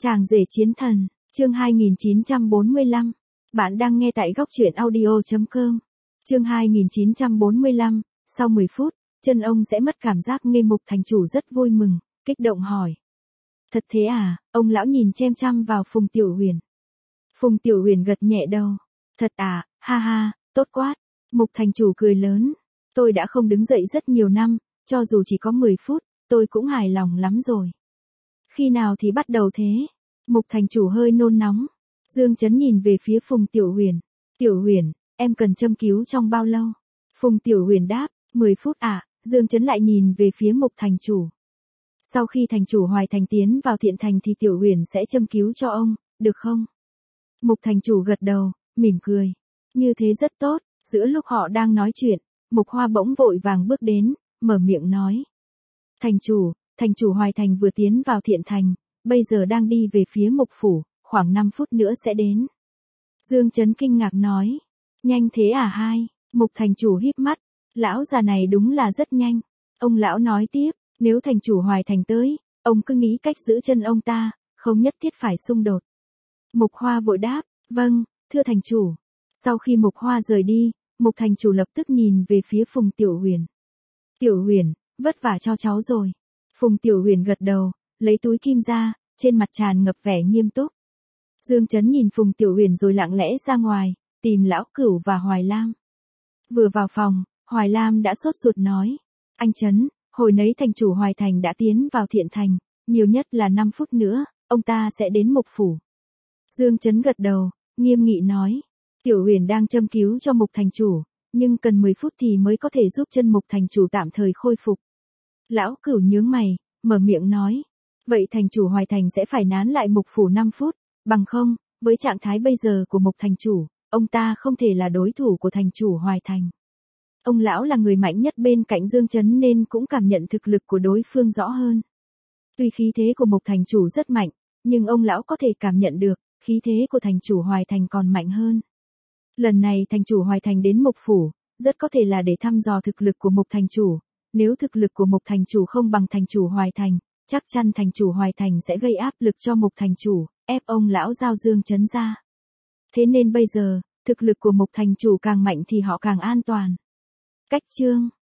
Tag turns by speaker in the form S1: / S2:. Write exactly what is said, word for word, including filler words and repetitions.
S1: Chàng rể chiến thần, chương hai nghìn chín trăm bốn mươi lăm. Bạn đang nghe tại góc truyện audio chấm com. Chương hai nghìn chín trăm bốn mươi lăm, sau mười phút, chân ông sẽ mất cảm giác nghe. Mục thành chủ rất vui mừng, kích động hỏi. Thật thế à? Ông lão nhìn chăm chăm vào Phùng Tiểu Huyền. Phùng Tiểu Huyền gật nhẹ đầu. Thật à, ha ha, tốt quá. Mục thành chủ cười lớn. Tôi đã không đứng dậy rất nhiều năm, cho dù chỉ có mười phút, tôi cũng hài lòng lắm rồi. Khi nào thì bắt đầu thế? Mục thành chủ hơi nôn nóng. Dương Chấn nhìn về phía Phùng Tiểu Huyền. Tiểu Huyền, em cần châm cứu trong bao lâu? Phùng Tiểu Huyền đáp, mười phút ạ. À. Dương Chấn lại nhìn về phía Mục thành chủ. Sau khi thành chủ Hoài Thành tiến vào Thiện Thành thì Tiểu Huyền sẽ châm cứu cho ông, được không? Mục thành chủ gật đầu, mỉm cười. Như thế rất tốt. Giữa lúc họ đang nói chuyện, Mục Hoa bỗng vội vàng bước đến, mở miệng nói. Thành chủ, thành chủ Hoài Thành vừa tiến vào Thiện Thành, bây giờ đang đi về phía Mục phủ, khoảng năm phút nữa sẽ đến. Dương Chấn kinh ngạc nói. Nhanh thế à hai? Mục thành chủ híp mắt. Lão già này đúng là rất nhanh. Ông lão nói tiếp, nếu thành chủ Hoài Thành tới, ông cứ nghĩ cách giữ chân ông ta, không nhất thiết phải xung đột. Mục Hoa vội đáp, vâng, thưa thành chủ. Sau khi Mục Hoa rời đi, Mục thành chủ lập tức nhìn về phía Phùng Tiểu Huyền. Tiểu Huyền, vất vả cho cháu rồi. Phùng Tiểu Huyền gật đầu, lấy túi kim ra, trên mặt tràn ngập vẻ nghiêm túc. Dương Chấn nhìn Phùng Tiểu Huyền rồi lặng lẽ ra ngoài, tìm Lão Cửu và Hoài Lam. Vừa vào phòng, Hoài Lam đã sốt ruột nói. Anh Chấn, hồi nấy thành chủ Hoài Thành đã tiến vào Thiện Thành, nhiều nhất là năm phút nữa, ông ta sẽ đến Mục phủ. Dương Chấn gật đầu, nghiêm nghị nói. Tiểu Huyền đang châm cứu cho Mục thành chủ, nhưng cần mười phút thì mới có thể giúp chân Mục thành chủ tạm thời khôi phục. Lão Cửu nhướng mày, mở miệng nói. Vậy thành chủ Hoài Thành sẽ phải nán lại Mục phủ năm phút, bằng không, với trạng thái bây giờ của Mục thành chủ, ông ta không thể là đối thủ của thành chủ Hoài Thành. Ông lão là người mạnh nhất bên cạnh Dương Chấn nên cũng cảm nhận thực lực của đối phương rõ hơn. Tuy khí thế của Mục thành chủ rất mạnh, nhưng ông lão có thể cảm nhận được, khí thế của thành chủ Hoài Thành còn mạnh hơn. Lần này thành chủ Hoài Thành đến Mục phủ, rất có thể là để thăm dò thực lực của Mục thành chủ. Nếu thực lực của Mục thành chủ không bằng thành chủ Hoài Thành, chắc chắn thành chủ Hoài Thành sẽ gây áp lực cho Mục thành chủ, ép ông lão giao Dương Chấn ra. Thế nên bây giờ, thực lực của Mục thành chủ càng mạnh thì họ càng an toàn. Cách chương